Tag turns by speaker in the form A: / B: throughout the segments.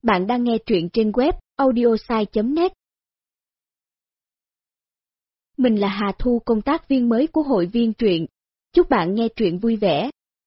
A: Bạn đang nghe truyện trên web audiosai.net. Mình là Hà Thu, công tác viên mới của hội viên truyện. Chúc bạn nghe truyện vui vẻ.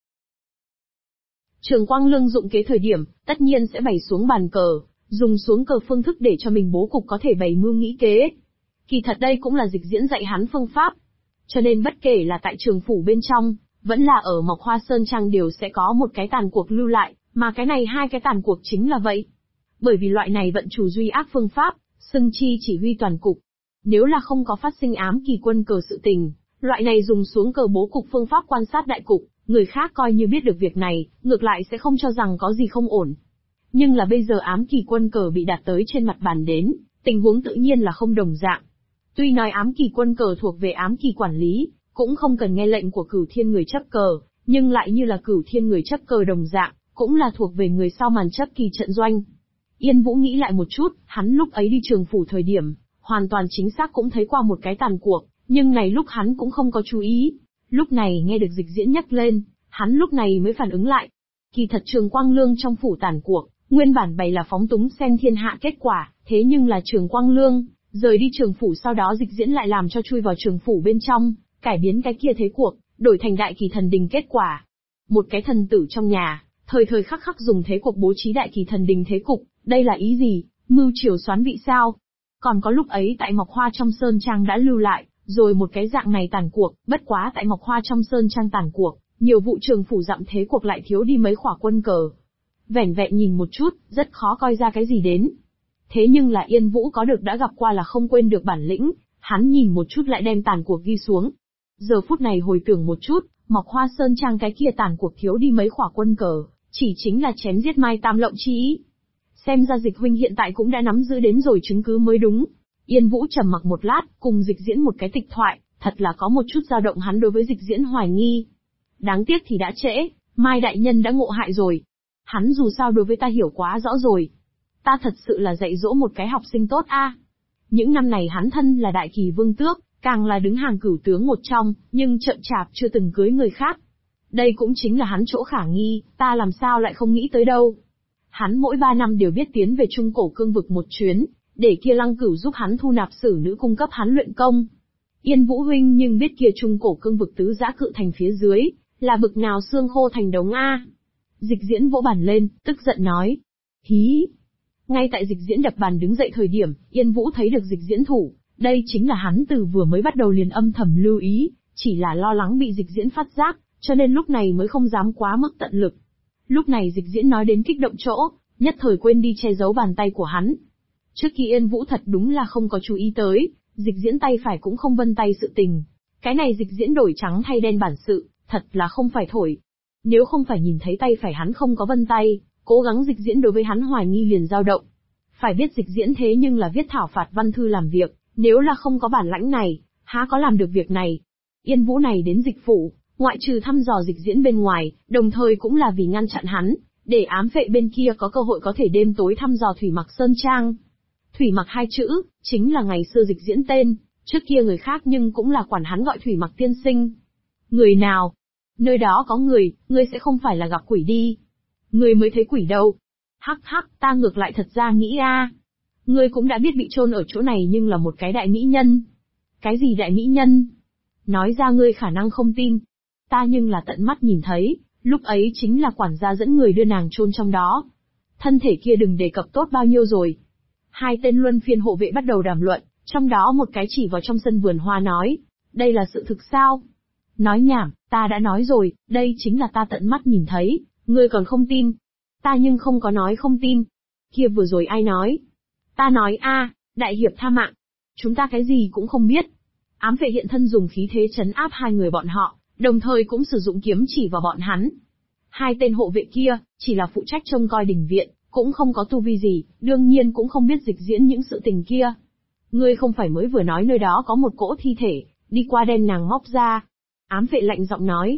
B: Trường Quang Lương dụng kế thời điểm, tất nhiên sẽ bày xuống bàn cờ, dùng xuống cờ phương thức để cho mình bố cục có thể bày mưu nghĩ kế. Kỳ thật đây cũng là Dịch Diễn dạy hắn phương pháp. Cho nên bất kể là tại trường phủ bên trong, vẫn là ở Mộc Hoa Sơn Trang đều sẽ có một cái tàn cuộc lưu lại, mà cái này hai cái tàn cuộc chính là vậy. Bởi vì loại này vận chủ duy ác phương pháp, xưng chi chỉ huy toàn cục. Nếu là không có phát sinh ám kỳ quân cờ sự tình, loại này dùng xuống cờ bố cục phương pháp quan sát đại cục, người khác coi như biết được việc này, ngược lại sẽ không cho rằng có gì không ổn. Nhưng là bây giờ ám kỳ quân cờ bị đặt tới trên mặt bàn đến, tình huống tự nhiên là không đồng dạng. Tuy nói ám kỳ quân cờ thuộc về ám kỳ quản lý, cũng không cần nghe lệnh của Cửu Thiên người chấp cờ, nhưng lại như là Cửu Thiên người chấp cờ đồng dạng, cũng là thuộc về người sau màn chấp kỳ trận doanh. Yên Vũ nghĩ lại một chút, hắn lúc ấy đi trường phủ thời điểm, hoàn toàn chính xác cũng thấy qua một cái tàn cuộc, nhưng này lúc hắn cũng không có chú ý. Lúc này nghe được Dịch Diễn nhắc lên, hắn lúc này mới phản ứng lại. Kỳ thật Trường Quang Lương trong phủ tàn cuộc, nguyên bản bày là phóng túng xem thiên hạ kết quả, thế nhưng là Trường Quang Lương, rời đi trường phủ sau đó Dịch Diễn lại làm cho chui vào trường phủ bên trong, cải biến cái kia thế cuộc, đổi thành đại kỳ thần đình kết quả. Một cái thần tử trong nhà, thời thời khắc khắc dùng thế cuộc bố trí đại kỳ thần đình thế cục, đây là ý gì, mưu triều xoán vị sao? Còn có lúc ấy tại Mộc Hoa trong Sơn Trang đã lưu lại, rồi một cái dạng này tàn cuộc, bất quá tại Mộc Hoa trong Sơn Trang tàn cuộc, nhiều vụ trường phủ dặm thế cuộc lại thiếu đi mấy khỏa quân cờ. Vẻn vẹn nhìn một chút, rất khó coi ra cái gì đến. Thế nhưng là Yên Vũ có được đã gặp qua là không quên được bản lĩnh, hắn nhìn một chút lại đem tàn cuộc ghi xuống. Giờ phút này hồi tưởng một chút, Mộc Hoa Sơn Trang cái kia tàn cuộc thiếu đi mấy khỏa quân cờ, chỉ chính là chém giết Mai Tam Lộng chi ý. Xem ra Dịch huynh hiện tại cũng đã nắm giữ đến rồi chứng cứ mới đúng. Yên Vũ trầm mặc một lát, cùng Dịch Diễn một cái tịch thoại, thật là có một chút dao động hắn đối với Dịch Diễn hoài nghi. Đáng tiếc thì đã trễ, Mai đại nhân đã ngộ hại rồi. Hắn dù sao đối với ta hiểu quá rõ rồi. Ta thật sự là dạy dỗ một cái học sinh tốt a. Những năm này hắn thân là đại kỳ vương tước, càng là đứng hàng cửu tướng một trong, nhưng chậm chạp chưa từng cưới người khác. Đây cũng chính là hắn chỗ khả nghi, ta làm sao lại không nghĩ tới đâu. Hắn mỗi 3 năm đều biết tiến về Trung Cổ Cương vực một chuyến, để kia Lăng Cửu giúp hắn thu nạp sử nữ cung cấp hắn luyện công. Yên Vũ huynh nhưng biết kia Trung Cổ Cương vực tứ giã cự thành phía dưới, là bực nào xương khô thành đống a. Dịch Diễn vỗ bàn lên, tức giận nói. Hí! Ngay tại Dịch Diễn đập bàn đứng dậy thời điểm, Yên Vũ thấy được Dịch Diễn thủ, đây chính là hắn từ vừa mới bắt đầu liền âm thầm lưu ý, chỉ là lo lắng bị Dịch Diễn phát giác, cho nên lúc này mới không dám quá mức tận lực. Lúc này Dịch Diễn nói đến kích động chỗ, nhất thời quên đi che giấu bàn tay của hắn. Trước khi Yên Vũ thật đúng là không có chú ý tới, Dịch Diễn tay phải cũng không vân tay sự tình. Cái này Dịch Diễn đổi trắng thay đen bản sự, thật là không phải thổi. Nếu không phải nhìn thấy tay phải hắn không có vân tay, cố gắng Dịch Diễn đối với hắn hoài nghi liền dao động. Phải biết Dịch Diễn thế nhưng là viết thảo phạt văn thư làm việc, nếu là không có bản lãnh này, há có làm được việc này. Yên Vũ này đến Dịch phủ, ngoại trừ thăm dò Dịch Diễn bên ngoài, đồng thời cũng là vì ngăn chặn hắn, để ám vệ bên kia có cơ hội có thể đêm tối thăm dò Thủy Mặc Sơn Trang. Thủy Mặc hai chữ, chính là ngày xưa Dịch Diễn tên, trước kia người khác nhưng cũng là quản hắn gọi Thủy Mặc tiên sinh. Người nào? Nơi đó có người, ngươi sẽ không phải là gặp quỷ đi. Ngươi mới thấy quỷ đâu. Hắc hắc, ta ngược lại thật ra nghĩ a, ngươi cũng đã biết bị chôn ở chỗ này nhưng là một cái đại mỹ nhân. Cái gì đại mỹ nhân? Nói ra ngươi khả năng không tin. Ta nhưng là tận mắt nhìn thấy, lúc ấy chính là quản gia dẫn người đưa nàng chôn trong đó. Thân thể kia đừng đề cập tốt bao nhiêu rồi. Hai tên luân phiên hộ vệ bắt đầu đàm luận, trong đó một cái chỉ vào trong sân vườn hoa nói, đây là sự thực sao? Nói nhảm, ta đã nói rồi, đây chính là ta tận mắt nhìn thấy, ngươi còn không tin. Ta nhưng không có nói không tin. Kia vừa rồi ai nói? Ta nói a, đại hiệp tha mạng. Chúng ta cái gì cũng không biết. Ám vệ hiện thân dùng khí thế trấn áp hai người bọn họ, đồng thời cũng sử dụng kiếm chỉ vào bọn hắn. Hai tên hộ vệ kia, chỉ là phụ trách trông coi đình viện, cũng không có tu vi gì, đương nhiên cũng không biết Dịch Diễn những sự tình kia. Ngươi không phải mới vừa nói nơi đó có một cỗ thi thể, đi qua đem nàng móc ra. Ám vệ lạnh giọng nói.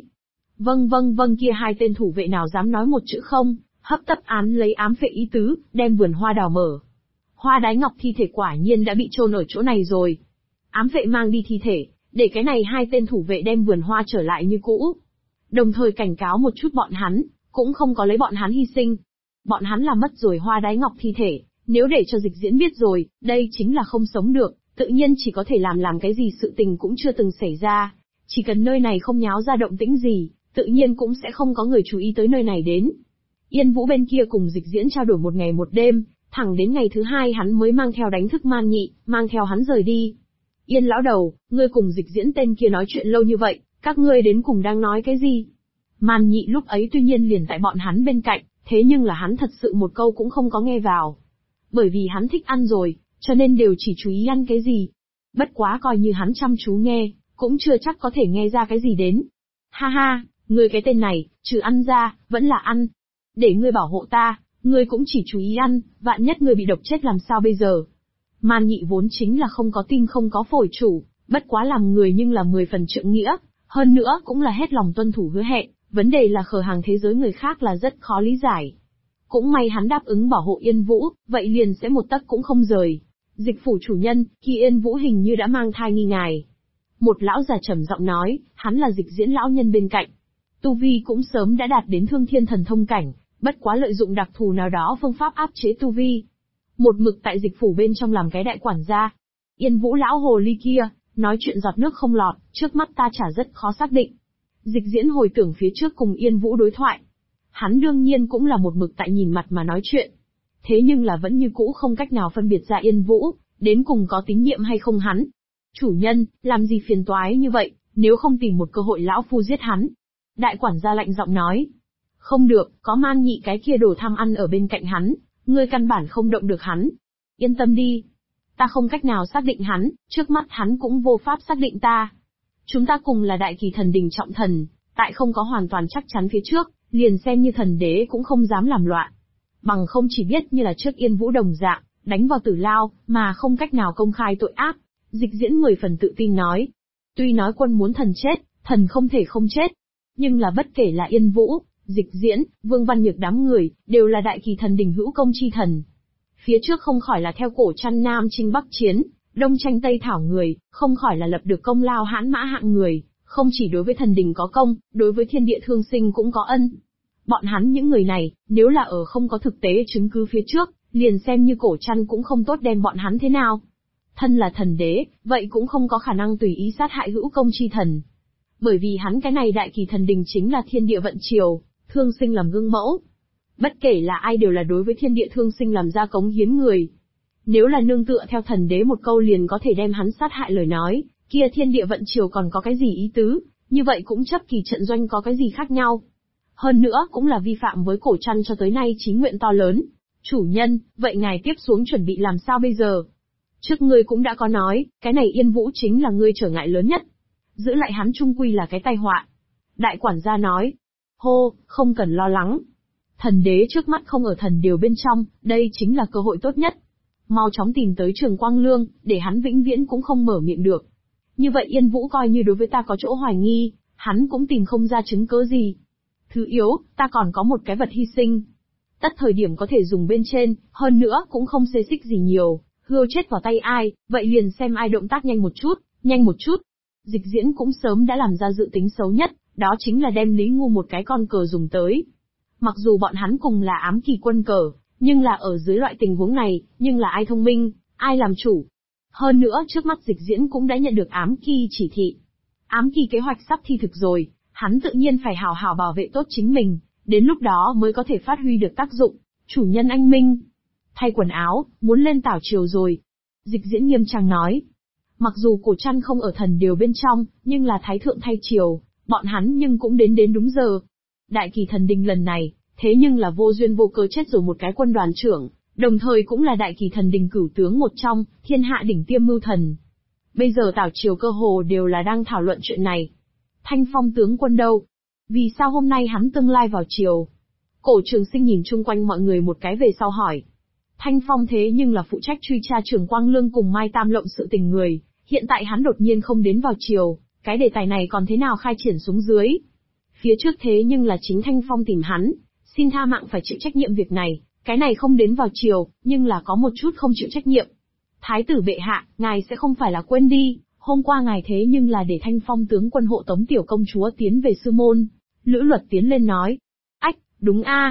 B: Vâng kia hai tên thủ vệ nào dám nói một chữ không, hấp tấp án lấy ám vệ ý tứ, đem vườn hoa đào mở. Hoa Đái Ngọc thi thể quả nhiên đã bị chôn ở chỗ này rồi. Ám vệ mang đi thi thể, để cái này hai tên thủ vệ đem vườn hoa trở lại như cũ. Đồng thời cảnh cáo một chút bọn hắn, cũng không có lấy bọn hắn hy sinh. Bọn hắn làm mất rồi Hoa Đái Ngọc thi thể, nếu để cho Dịch Diễn biết rồi, đây chính là không sống được, tự nhiên chỉ có thể làm cái gì sự tình cũng chưa từng xảy ra. Chỉ cần nơi này không nháo ra động tĩnh gì, tự nhiên cũng sẽ không có người chú ý tới nơi này đến. Yên Vũ bên kia cùng Dịch Diễn trao đổi một ngày một đêm, thẳng đến ngày thứ hai hắn mới mang theo đánh thức Man Nhị, mang theo hắn rời đi. Yên lão đầu, ngươi cùng Dịch Diễn tên kia nói chuyện lâu như vậy, các ngươi đến cùng đang nói cái gì? Man Nhị lúc ấy tuy nhiên liền tại bọn hắn bên cạnh, thế nhưng là hắn thật sự một câu cũng không có nghe vào. Bởi vì hắn thích ăn rồi, cho nên đều chỉ chú ý ăn cái gì. Bất quá coi như hắn chăm chú nghe, cũng chưa chắc có thể nghe ra cái gì đến. Ha ha, ngươi cái tên này, trừ ăn ra, vẫn là ăn. Để ngươi bảo hộ ta, ngươi cũng chỉ chú ý ăn, vạn nhất ngươi bị độc chết làm sao bây giờ? Man Nhị vốn chính là không có tim không có phổi chủ, bất quá làm người nhưng là 10 phần trượng nghĩa, hơn nữa cũng là hết lòng tuân thủ hứa hẹn, vấn đề là khờ hàng thế giới người khác là rất khó lý giải. Cũng may hắn đáp ứng bảo hộ Yên Vũ, vậy liền sẽ một tấc cũng không rời. Dịch phủ chủ nhân, khi Yên Vũ hình như đã mang thai nghi ngài. Một lão già trầm giọng nói, hắn là Dịch Diễn lão nhân bên cạnh. Tu vi cũng sớm đã đạt đến thương thiên thần thông cảnh, bất quá lợi dụng đặc thù nào đó phương pháp áp chế tu vi. Một mực tại dịch phủ bên trong làm cái đại quản gia. Yên Vũ lão hồ ly kia, nói chuyện giọt nước không lọt, trước mắt ta chả rất khó xác định. Dịch Diễn hồi tưởng phía trước cùng Yên Vũ đối thoại. Hắn đương nhiên cũng là một mực tại nhìn mặt mà nói chuyện. Thế nhưng là vẫn như cũ không cách nào phân biệt ra Yên Vũ, đến cùng có tín nhiệm hay không hắn. Chủ nhân, làm gì phiền toái như vậy, nếu không tìm một cơ hội lão phu giết hắn. Đại quản gia lạnh giọng nói. Không được, có Man Nhị cái kia đồ tham ăn ở bên cạnh hắn, ngươi căn bản không động được hắn. Yên tâm đi. Ta không cách nào xác định hắn, trước mắt hắn cũng vô pháp xác định ta. Chúng ta cùng là đại kỳ thần đình trọng thần, tại không có hoàn toàn chắc chắn phía trước, liền xem như thần đế cũng không dám làm loạn. Bằng không chỉ biết như là trước Yên Vũ đồng dạng, đánh vào tử lao, mà không cách nào công khai tội ác. Dịch Diễn 10 phần tự tin nói. Tuy nói quân muốn thần chết, thần không thể không chết. Nhưng là bất kể là Yên Vũ, Dịch Diễn, Vương Văn Nhược đám người, đều là đại kỳ thần đình hữu công chi thần. Phía trước không khỏi là theo cổ trăn Nam chinh Bắc chiến, Đông tranh Tây thảo người, không khỏi là lập được công lao hãn mã hạng người, không chỉ đối với thần đình có công, đối với thiên địa thương sinh cũng có ân. Bọn hắn những người này, nếu là ở không có thực tế chứng cứ phía trước, liền xem như cổ trăn cũng không tốt đem bọn hắn thế nào. Thân là thần đế, vậy cũng không có khả năng tùy ý sát hại hữu công chi thần. Bởi vì hắn cái này đại kỳ thần đình chính là thiên địa vận triều, thương sinh làm gương mẫu. Bất kể là ai đều là đối với thiên địa thương sinh làm ra cống hiến người. Nếu là nương tựa theo thần đế một câu liền có thể đem hắn sát hại lời nói, kia thiên địa vận triều còn có cái gì ý tứ, như vậy cũng chấp kỳ trận doanh có cái gì khác nhau. Hơn nữa cũng là vi phạm với cổ trăn cho tới nay chí nguyện to lớn. Chủ nhân, vậy ngài tiếp xuống chuẩn bị làm sao bây giờ? Trước ngươi cũng đã có nói, cái này Yên Vũ chính là ngươi trở ngại lớn nhất. Giữ lại hắn chung quy là cái tai họa. Đại quản gia nói. Hô, không cần lo lắng. Thần đế trước mắt không ở thần điều bên trong, đây chính là cơ hội tốt nhất. Mau chóng tìm tới Trường Quang Lương, để hắn vĩnh viễn cũng không mở miệng được. Như vậy Yên Vũ coi như đối với ta có chỗ hoài nghi, hắn cũng tìm không ra chứng cớ gì. Thứ yếu, ta còn có một cái vật hy sinh. Tất thời điểm có thể dùng bên trên, hơn nữa cũng không xê xích gì nhiều, hươu chết vào tay ai, vậy liền xem ai động tác nhanh một chút. Dịch Diễn cũng sớm đã làm ra dự tính xấu nhất, đó chính là đem Lý Ngu một cái con cờ dùng tới. Mặc dù bọn hắn cùng là ám kỳ quân cờ, nhưng là ở dưới loại tình huống này, nhưng là ai thông minh, ai làm chủ. Hơn nữa trước mắt Dịch Diễn cũng đã nhận được ám kỳ chỉ thị. Ám kỳ kế hoạch sắp thi thực rồi, hắn tự nhiên phải hào hào bảo vệ tốt chính mình, đến lúc đó mới có thể phát huy được tác dụng. Chủ nhân anh minh. Thay quần áo, muốn lên tảo triều rồi. Dịch Diễn nghiêm trang nói. Mặc dù cổ trăn không ở thần điều bên trong, nhưng là thái thượng thay triều, bọn hắn nhưng cũng đến đúng giờ. Đại kỳ thần đình lần này, thế nhưng là vô duyên vô cớ chết rồi một cái quân đoàn trưởng, đồng thời cũng là đại kỳ thần đình cửu tướng một trong, thiên hạ đỉnh tiêm mưu thần. Bây giờ tảo triều cơ hồ đều là đang thảo luận chuyện này. Thanh Phong tướng quân đâu? Vì sao hôm nay hắn tương lai vào triều? Cổ Trường Sinh nhìn chung quanh mọi người một cái về sau hỏi. Thanh Phong thế nhưng là phụ trách truy tra Trường Quang Lương cùng Mai Tam Lộng sự tình người, hiện tại hắn đột nhiên không đến vào triều, cái đề tài này còn thế nào khai triển xuống dưới? Phía trước thế nhưng là chính Thanh Phong tìm hắn, xin tha mạng phải chịu trách nhiệm việc này, cái này không đến vào triều, nhưng là có một chút không chịu trách nhiệm. Thái tử bệ hạ, ngài sẽ không phải là quên đi, hôm qua ngài thế nhưng là để Thanh Phong tướng quân hộ tống tiểu công chúa tiến về sư môn. Lữ Luật tiến lên nói. Ách, đúng a.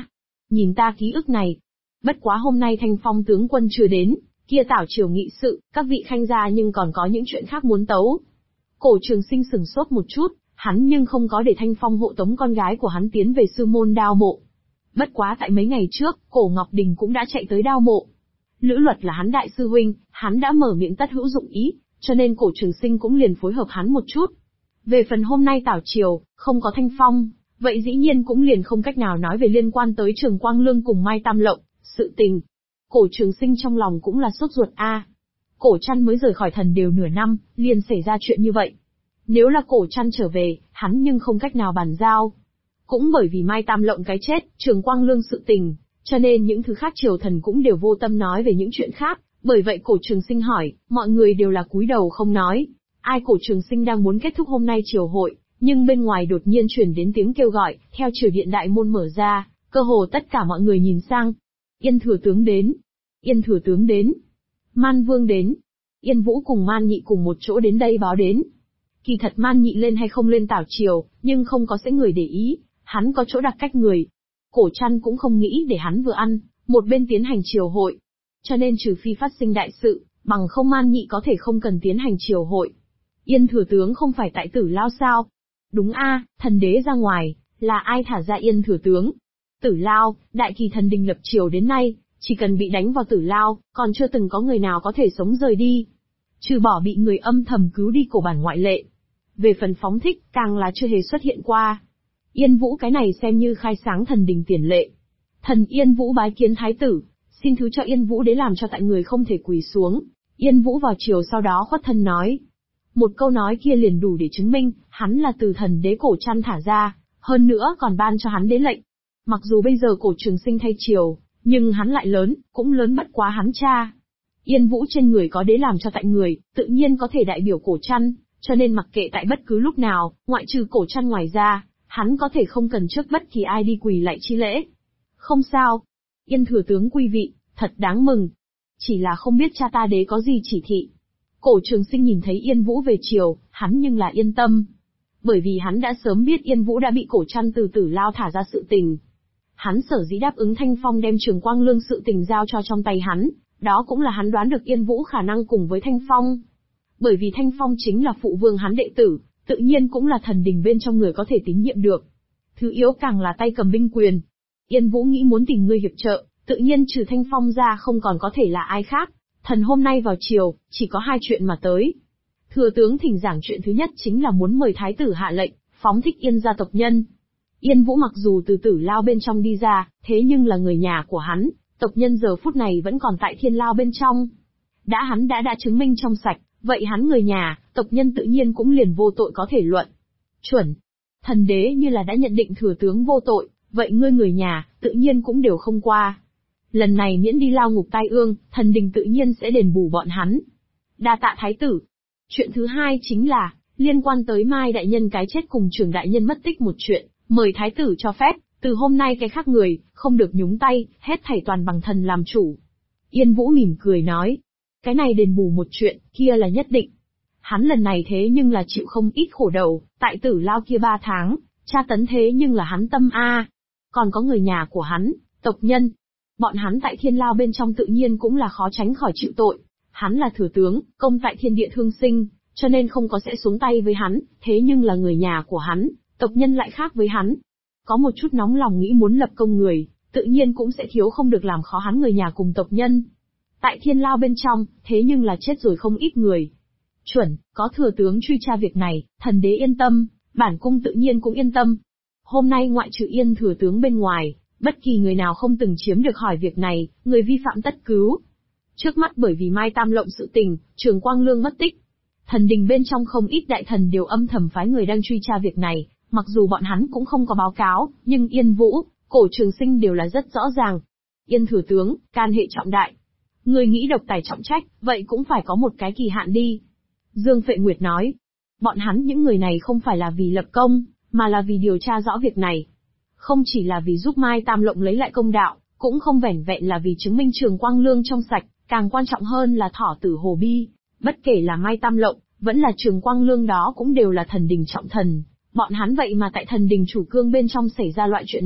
B: Nhìn ta ký ức này. Bất quá hôm nay Thanh Phong tướng quân chưa đến, kia tảo triều nghị sự, các vị khanh gia nhưng còn có những chuyện khác muốn tấu. Cổ Trường Sinh sừng sốt một chút, hắn nhưng không có để Thanh Phong hộ tống con gái của hắn tiến về sư môn Đao Mộ. Bất quá tại mấy ngày trước, Cổ Ngọc Đình cũng đã chạy tới Đao Mộ. Lữ Luật là hắn đại sư huynh, hắn đã mở miệng tất hữu dụng ý, cho nên Cổ Trường Sinh cũng liền phối hợp hắn một chút. Về phần hôm nay tảo triều, không có Thanh Phong, vậy dĩ nhiên cũng liền không cách nào nói về liên quan tới Trường Quang Lương cùng Mai Tam Lộng, sự tình. Cổ Trường Sinh trong lòng cũng là sốt ruột a. Cổ Trăn mới rời khỏi Thần Đều nửa năm, liền xảy ra chuyện như vậy. Nếu là Cổ Trăn trở về, hắn nhưng không cách nào bàn giao. Cũng bởi vì Mai Tam Lộng cái chết, Trường Quang Lương sự tình, cho nên những thứ khác triều thần cũng đều vô tâm nói về những chuyện khác, bởi vậy Cổ Trường Sinh hỏi, mọi người đều là cúi đầu không nói. Ai Cổ Trường Sinh đang muốn kết thúc hôm nay triều hội, nhưng bên ngoài đột nhiên truyền đến tiếng kêu gọi, theo triều điện đại môn mở ra, cơ hồ tất cả mọi người nhìn sang. Yên thừa tướng đến. Yên thừa tướng đến. Man Vương đến. Yên Vũ cùng Man Nhị cùng một chỗ đến đây báo đến. Kỳ thật Man Nhị lên hay không lên tảo triều, nhưng không có sẽ người để ý, hắn có chỗ đặt cách người. Cổ Trăn cũng không nghĩ để hắn vừa ăn, một bên tiến hành triều hội. Cho nên trừ phi phát sinh đại sự, bằng không Man Nhị có thể không cần tiến hành triều hội. Yên thừa tướng không phải tại Tử Lao sao? Đúng a, thần đế ra ngoài, là ai thả ra Yên thừa tướng? Tử Lao, đại kỳ thần đình lập triều đến nay, chỉ cần bị đánh vào Tử Lao, còn chưa từng có người nào có thể sống rời đi. Trừ bỏ bị người âm thầm cứu đi cổ bản ngoại lệ. Về phần phóng thích, càng là chưa hề xuất hiện qua. Yên Vũ cái này xem như khai sáng thần đình tiền lệ. Thần Yên Vũ bái kiến thái tử, xin thứ cho Yên Vũ đế làm cho tại người không thể quỳ xuống. Yên Vũ vào triều sau đó khuất thân nói. Một câu nói kia liền đủ để chứng minh, hắn là từ thần đế Cổ Trăn thả ra, hơn nữa còn ban cho hắn đế lệnh. Mặc dù bây giờ Cổ Trường Sinh thay triều, nhưng hắn lại lớn, cũng lớn bất quá hắn cha. Yên Vũ trên người có đế làm cho tại người, tự nhiên có thể đại biểu Cổ Trăn, cho nên mặc kệ tại bất cứ lúc nào, ngoại trừ Cổ Trăn ngoài ra, hắn có thể không cần trước bất kỳ ai đi quỳ lạy chi lễ. Không sao. Yên thừa tướng quý vị, thật đáng mừng. Chỉ là không biết cha ta đế có gì chỉ thị. Cổ Trường Sinh nhìn thấy Yên Vũ về triều, hắn nhưng là yên tâm. Bởi vì hắn đã sớm biết Yên Vũ đã bị Cổ Trăn từ Tử Lao thả ra sự tình. Hắn sở dĩ đáp ứng Thanh Phong đem Trường Quang Lương sự tình giao cho trong tay hắn, đó cũng là hắn đoán được Yên Vũ khả năng cùng với Thanh Phong. Bởi vì Thanh Phong chính là phụ vương hắn đệ tử, tự nhiên cũng là thần đình bên trong người có thể tín nhiệm được. Thứ yếu càng là tay cầm binh quyền. Yên Vũ nghĩ muốn tìm người hiệp trợ, tự nhiên trừ Thanh Phong ra không còn có thể là ai khác. Thần hôm nay vào triều, chỉ có hai chuyện mà tới. Thừa tướng thỉnh giảng chuyện thứ nhất chính là muốn mời thái tử hạ lệnh, phóng thích Yên gia tộc nhân. Yên Vũ mặc dù từ Tử Lao bên trong đi ra, thế nhưng là người nhà của hắn, tộc nhân giờ phút này vẫn còn tại Thiên Lao bên trong. Hắn đã chứng minh trong sạch, vậy hắn người nhà, tộc nhân tự nhiên cũng liền vô tội có thể luận. Chuẩn. Thần đế như là đã nhận định thừa tướng vô tội, vậy ngươi người nhà, tự nhiên cũng đều không qua. Lần này miễn đi lao ngục tai ương, thần đình tự nhiên sẽ đền bù bọn hắn. Đa tạ thái tử. Chuyện thứ hai chính là, liên quan tới Mai đại nhân cái chết cùng Trường đại nhân mất tích một chuyện, mời thái tử cho phép, từ hôm nay cái khác người, không được nhúng tay, hết thảy toàn bằng thần làm chủ. Yên Vũ mỉm cười nói. Cái này đền bù một chuyện, kia là nhất định. Hắn lần này thế nhưng là chịu không ít khổ đầu, tại Tử Lao kia 3 tháng, tra tấn thế nhưng là hắn tâm a. Còn có người nhà của hắn, tộc nhân. Bọn hắn tại Thiên Lao bên trong tự nhiên cũng là khó tránh khỏi chịu tội. Hắn là thừa tướng, công tại thiên địa thương sinh, cho nên không có sẽ xuống tay với hắn, thế nhưng là người nhà của hắn, tộc nhân lại khác với hắn. Có một chút nóng lòng nghĩ muốn lập công người, tự nhiên cũng sẽ thiếu không được làm khó hắn người nhà cùng tộc nhân. Tại Thiên Lao bên trong, thế nhưng là chết rồi không ít người. Chuẩn, có thừa tướng truy tra việc này, thần đế yên tâm, bản cung tự nhiên cũng yên tâm. Hôm nay ngoại trừ Yên thừa tướng bên ngoài, bất kỳ người nào không từng chiếm được hỏi việc này, người vi phạm tất cứu. Trước mắt bởi vì Mai Tam Lộng sự tình, Trường Quang Lương mất tích. Thần đình bên trong không ít đại thần đều âm thầm phái người đang truy tra việc này, mặc dù bọn hắn cũng không có báo cáo, nhưng Yên Vũ, Cổ Trường Sinh đều là rất rõ ràng. Yên thừa tướng, can hệ trọng đại. Người nghĩ độc tài trọng trách, vậy cũng phải có một cái kỳ hạn đi. Dương Phệ Nguyệt nói. Bọn hắn những người này không phải là vì lập công, mà là vì điều tra rõ việc này. Không chỉ là vì giúp Mai Tam Lộng lấy lại công đạo, cũng không vẻn vẹn là vì chứng minh Trường Quang Lương trong sạch, càng quan trọng hơn là thỏ tử Hồ Bi. Bất kể là Mai Tam Lộng, vẫn là Trường Quang Lương đó cũng đều là thần đình trọng thần. Bọn hắn vậy mà tại thần đình chủ cương bên trong xảy ra loại chuyện này,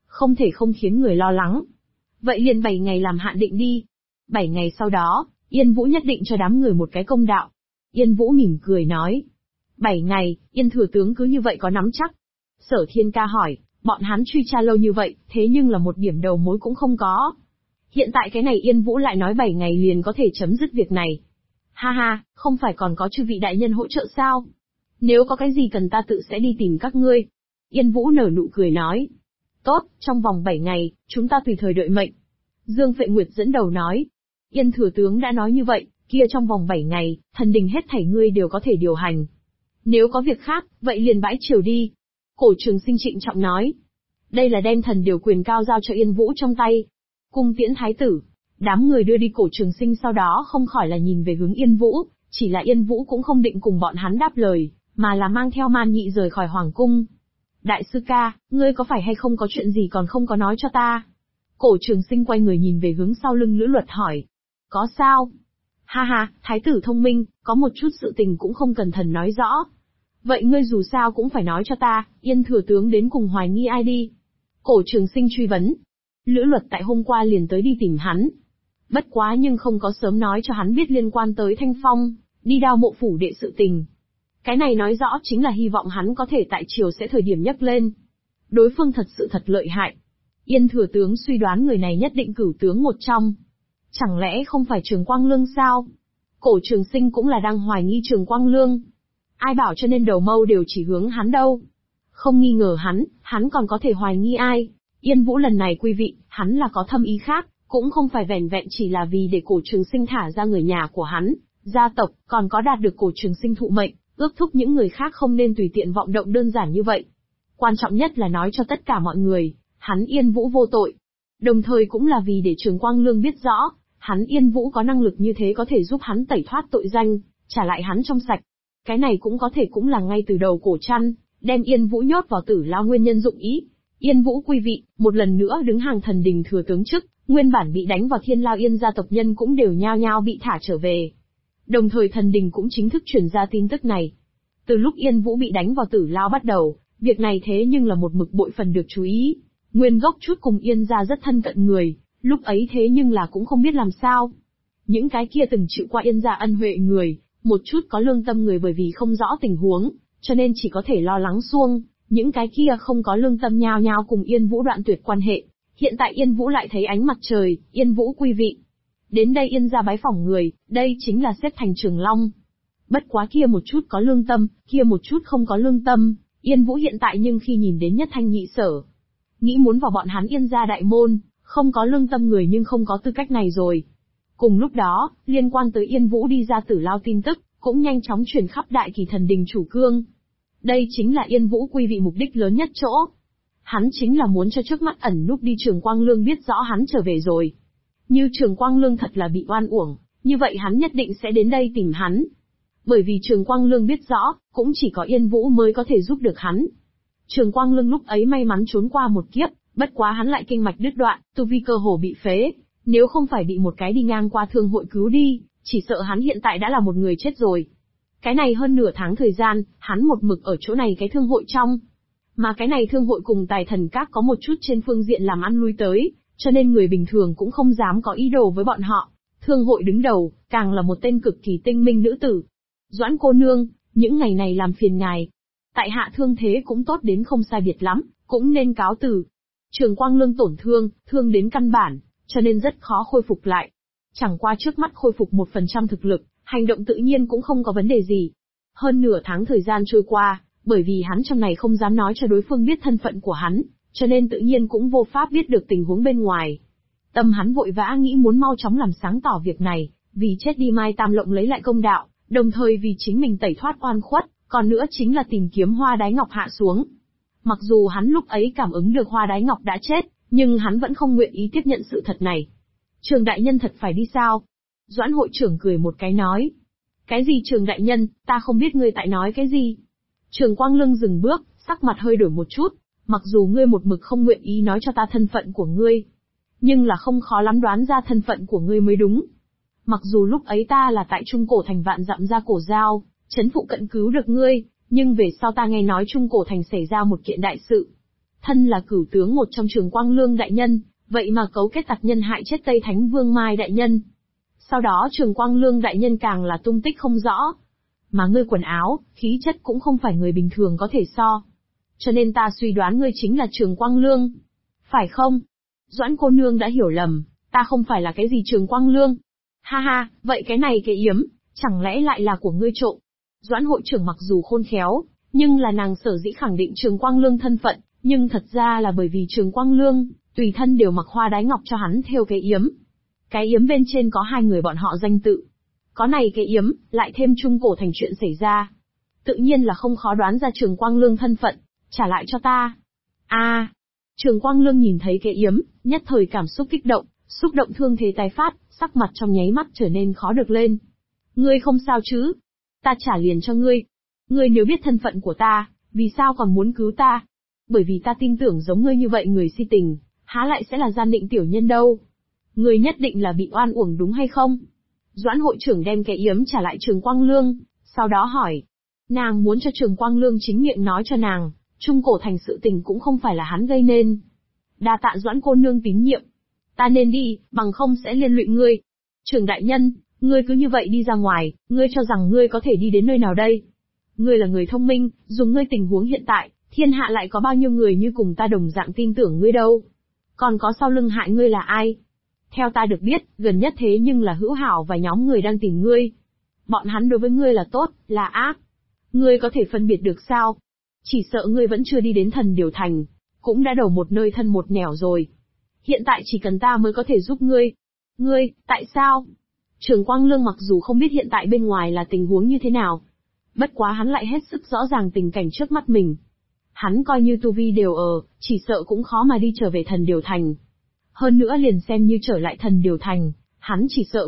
B: không thể không khiến người lo lắng. Vậy liền 7 ngày làm hạn định đi. 7 ngày sau đó, Yên Vũ nhất định cho đám người một cái công đạo. Yên Vũ mỉm cười nói. 7 ngày, Yên thừa tướng cứ như vậy có nắm chắc. Sở Thiên Ca hỏi, bọn hắn truy tra lâu như vậy, thế nhưng là một điểm đầu mối cũng không có. Hiện tại cái này Yên Vũ lại nói 7 ngày liền có thể chấm dứt việc này. Ha ha, không phải còn có chư vị đại nhân hỗ trợ sao? Nếu có cái gì cần ta tự sẽ đi tìm các ngươi. Yên Vũ nở nụ cười nói. Tốt, trong vòng 7 ngày, chúng ta tùy thời đợi mệnh. Dương Phệ Nguyệt dẫn đầu nói. Yên thừa tướng đã nói như vậy, kia trong vòng 7 ngày, thần đình hết thảy ngươi đều có thể điều hành. Nếu có việc khác, vậy liền bãi triều đi. Cổ Trường Sinh trịnh trọng nói. Đây là đem thần điều quyền cao giao cho Yên Vũ trong tay. Cung tiễn thái tử. Đám người đưa đi Cổ Trường Sinh sau đó không khỏi là nhìn về hướng Yên Vũ, chỉ là Yên Vũ cũng không định cùng bọn hắn đáp lời, mà là mang theo Man Nhị rời khỏi hoàng cung. Đại sư ca, ngươi có phải hay không có chuyện gì còn không có nói cho ta? Cổ Trường Sinh quay người nhìn về hướng sau lưng Lữ Luật hỏi. Có sao? Ha ha, thái tử thông minh, có một chút sự tình cũng không cần thần nói rõ. Vậy ngươi dù sao cũng phải nói cho ta, Yên thừa tướng đến cùng hoài nghi ai đi? Cổ Trường Sinh truy vấn. Lữ Luật tại hôm qua liền tới đi tìm hắn. Bất quá nhưng không có sớm nói cho hắn biết liên quan tới Thanh Phong, đi Đao Mộ phủ đệ sự tình. Cái này nói rõ chính là hy vọng hắn có thể tại triều sẽ thời điểm nhắc lên. Đối phương thật sự thật lợi hại. Yên thừa tướng suy đoán người này nhất định cửu tướng một trong. Chẳng lẽ không phải Trường Quang Lương sao? Cổ Trường Sinh cũng là đang hoài nghi Trường Quang Lương. Ai bảo cho nên đầu mâu đều chỉ hướng hắn đâu. Không nghi ngờ hắn còn có thể hoài nghi ai. Yên Vũ lần này quý vị, hắn là có thâm ý khác, cũng không phải vẻn vẹn chỉ là vì để Cổ Trường Sinh thả ra người nhà của hắn, gia tộc, còn có đạt được Cổ Trường Sinh thụ mệnh, ước thúc những người khác không nên tùy tiện vọng động đơn giản như vậy. Quan trọng nhất là nói cho tất cả mọi người, hắn Yên Vũ vô tội. Đồng thời cũng là vì để Trường Quang Lương biết rõ, hắn Yên Vũ có năng lực như thế có thể giúp hắn tẩy thoát tội danh, trả lại hắn trong sạch. Cái này cũng có thể cũng là ngay từ đầu Cổ Trăn, đem Yên Vũ nhốt vào Tử Lao nguyên nhân dụng ý. Yên Vũ quý vị, một lần nữa đứng hàng thần đình thừa tướng chức, nguyên bản bị đánh vào Thiên Lao Yên gia tộc nhân cũng đều nhao nhao bị thả trở về. Đồng thời thần đình cũng chính thức truyền ra tin tức này. Từ lúc Yên Vũ bị đánh vào Tử Lao bắt đầu, việc này thế nhưng là một mực bội phần được chú ý. Nguyên gốc chút cùng Yên gia rất thân cận người, lúc ấy thế nhưng là cũng không biết làm sao. Những cái kia từng chịu qua Yên gia ân huệ người, một chút có lương tâm người bởi vì không rõ tình huống, cho nên chỉ có thể lo lắng xuông, những cái kia không có lương tâm nhao nhao cùng Yên Vũ đoạn tuyệt quan hệ. Hiện tại Yên Vũ lại thấy ánh mặt trời, Yên Vũ quý vị. Đến đây Yên gia bái phỏng người, đây chính là xếp thành Trường Long. Bất quá kia một chút có lương tâm, kia một chút không có lương tâm, Yên Vũ hiện tại nhưng khi nhìn đến Nhất Thanh Nhị Sở, nghĩ muốn vào bọn hắn Yên gia đại môn, không có lương tâm người nhưng không có tư cách này rồi. Cùng lúc đó, liên quan tới Yên Vũ đi ra Tử Lao tin tức, cũng nhanh chóng truyền khắp Đại Kỳ thần đình chủ cương. Đây chính là Yên Vũ quý vị mục đích lớn nhất chỗ. Hắn chính là muốn cho trước mắt ẩn núp đi Trường Quang Lương biết rõ hắn trở về rồi. Như Trường Quang Lương thật là bị oan uổng, như vậy hắn nhất định sẽ đến đây tìm hắn. Bởi vì Trường Quang Lương biết rõ, cũng chỉ có Yên Vũ mới có thể giúp được hắn. Trường Quang Lương lúc ấy may mắn trốn qua một kiếp, bất quá hắn lại kinh mạch đứt đoạn, tu vi cơ hồ bị phế. Nếu không phải bị một cái đi ngang qua thương hội cứu đi, chỉ sợ hắn hiện tại đã là một người chết rồi. Cái này hơn nửa tháng thời gian, hắn một mực ở chỗ này cái thương hội trong. Mà cái này thương hội cùng Tài Thần Các có một chút trên phương diện làm ăn lui tới, cho nên người bình thường cũng không dám có ý đồ với bọn họ. Thương hội đứng đầu, càng là một tên cực kỳ tinh minh nữ tử. Doãn cô nương, những ngày này làm phiền ngài. Tại hạ thương thế cũng tốt đến không sai biệt lắm, cũng nên cáo từ. Trường Quang Lương tổn thương đến căn bản, cho nên rất khó khôi phục lại. Chẳng qua trước mắt khôi phục 1% thực lực, hành động tự nhiên cũng không có vấn đề gì. Hơn nửa tháng thời gian trôi qua, bởi vì hắn trong này không dám nói cho đối phương biết thân phận của hắn, cho nên tự nhiên cũng vô pháp biết được tình huống bên ngoài. Tâm hắn vội vã nghĩ muốn mau chóng làm sáng tỏ việc này, vì chết đi Mai Tam Lộng lấy lại công đạo, đồng thời vì chính mình tẩy thoát oan khuất, còn nữa chính là tìm kiếm Hoa Đái Ngọc hạ xuống. Mặc dù hắn lúc ấy cảm ứng được Hoa Đái Ngọc đã chết, nhưng hắn vẫn không nguyện ý tiếp nhận sự thật này. Trường đại nhân thật phải đi sao? Doãn hội trưởng cười một cái nói. Cái gì Trường đại nhân, ta không biết ngươi tại nói cái gì. Trường Quang Lương dừng bước, sắc mặt hơi đổi một chút, mặc dù ngươi một mực không nguyện ý nói cho ta thân phận của ngươi, nhưng là không khó lắm đoán ra thân phận của ngươi mới đúng. Mặc dù lúc ấy ta là tại Trung Cổ Thành vạn dặm ra cổ giao, trấn phụ cận cứu được ngươi, nhưng về sau ta nghe nói Trung Cổ Thành xảy ra một kiện đại sự. Thân là cửu tướng một trong Trường Quang Lương đại nhân, vậy mà cấu kết tặc nhân hại chết Tây Thánh Vương Mai đại nhân. Sau đó Trường Quang Lương đại nhân càng là tung tích không rõ. Mà ngươi quần áo, khí chất cũng không phải người bình thường có thể so. Cho nên ta suy đoán ngươi chính là Trường Quang Lương. Phải không? Doãn cô nương đã hiểu lầm, ta không phải là cái gì Trường Quang Lương. Ha ha, vậy cái này cái yếm, chẳng lẽ lại là của ngươi trộm? Doãn hội trưởng mặc dù khôn khéo, nhưng là nàng sở dĩ khẳng định Trường Quang Lương thân phận, nhưng thật ra là bởi vì Trường Quang Lương, tùy thân đều mặc hoa đái ngọc cho hắn thêu cái yếm. Cái yếm bên trên có hai người bọn họ danh tự. Có này cái yếm, lại thêm trung cổ thành chuyện xảy ra. Tự nhiên là không khó đoán ra Trường Quang Lương thân phận, trả lại cho ta. Trường Quang Lương nhìn thấy cái yếm, nhất thời cảm xúc kích động, xúc động thương thế tái phát, sắc mặt trong nháy mắt trở nên khó được lên. Ngươi không sao chứ? Ta trả liền cho ngươi. Ngươi nếu biết thân phận của ta, vì sao còn muốn cứu ta? Bởi vì ta tin tưởng giống ngươi như vậy người si tình, há lại sẽ là gian định tiểu nhân đâu. Ngươi nhất định là bị oan uổng đúng hay không? Doãn hội trưởng đem cái yếm trả lại Trường Quang Lương, sau đó hỏi. Nàng muốn cho Trường Quang Lương chính miệng nói cho nàng, trung cổ thành sự tình cũng không phải là hắn gây nên. Đa tạ Doãn cô nương tín nhiệm. Ta nên đi, bằng không sẽ liên lụy ngươi. Trường đại nhân, ngươi cứ như vậy đi ra ngoài, ngươi cho rằng ngươi có thể đi đến nơi nào đây? Ngươi là người thông minh, dùng ngươi tình huống hiện tại, thiên hạ lại có bao nhiêu người như cùng ta đồng dạng tin tưởng ngươi đâu. Còn có sau lưng hại ngươi là ai? Theo ta được biết, gần nhất thế nhưng là Hữu Hảo và nhóm người đang tìm ngươi. Bọn hắn đối với ngươi là tốt, là ác. Ngươi có thể phân biệt được sao? Chỉ sợ ngươi vẫn chưa đi đến Thần Điều Thành, cũng đã đầu một nơi thân một nẻo rồi. Hiện tại chỉ cần ta mới có thể giúp ngươi. Ngươi, tại sao? Trường Quang Lương mặc dù không biết hiện tại bên ngoài là tình huống như thế nào, bất quá hắn lại hết sức rõ ràng tình cảnh trước mắt mình. Hắn coi như tu vi đều chỉ sợ cũng khó mà đi trở về Thần Điều Thành. Hơn nữa liền xem như trở lại Thần Điều Thành, hắn chỉ sợ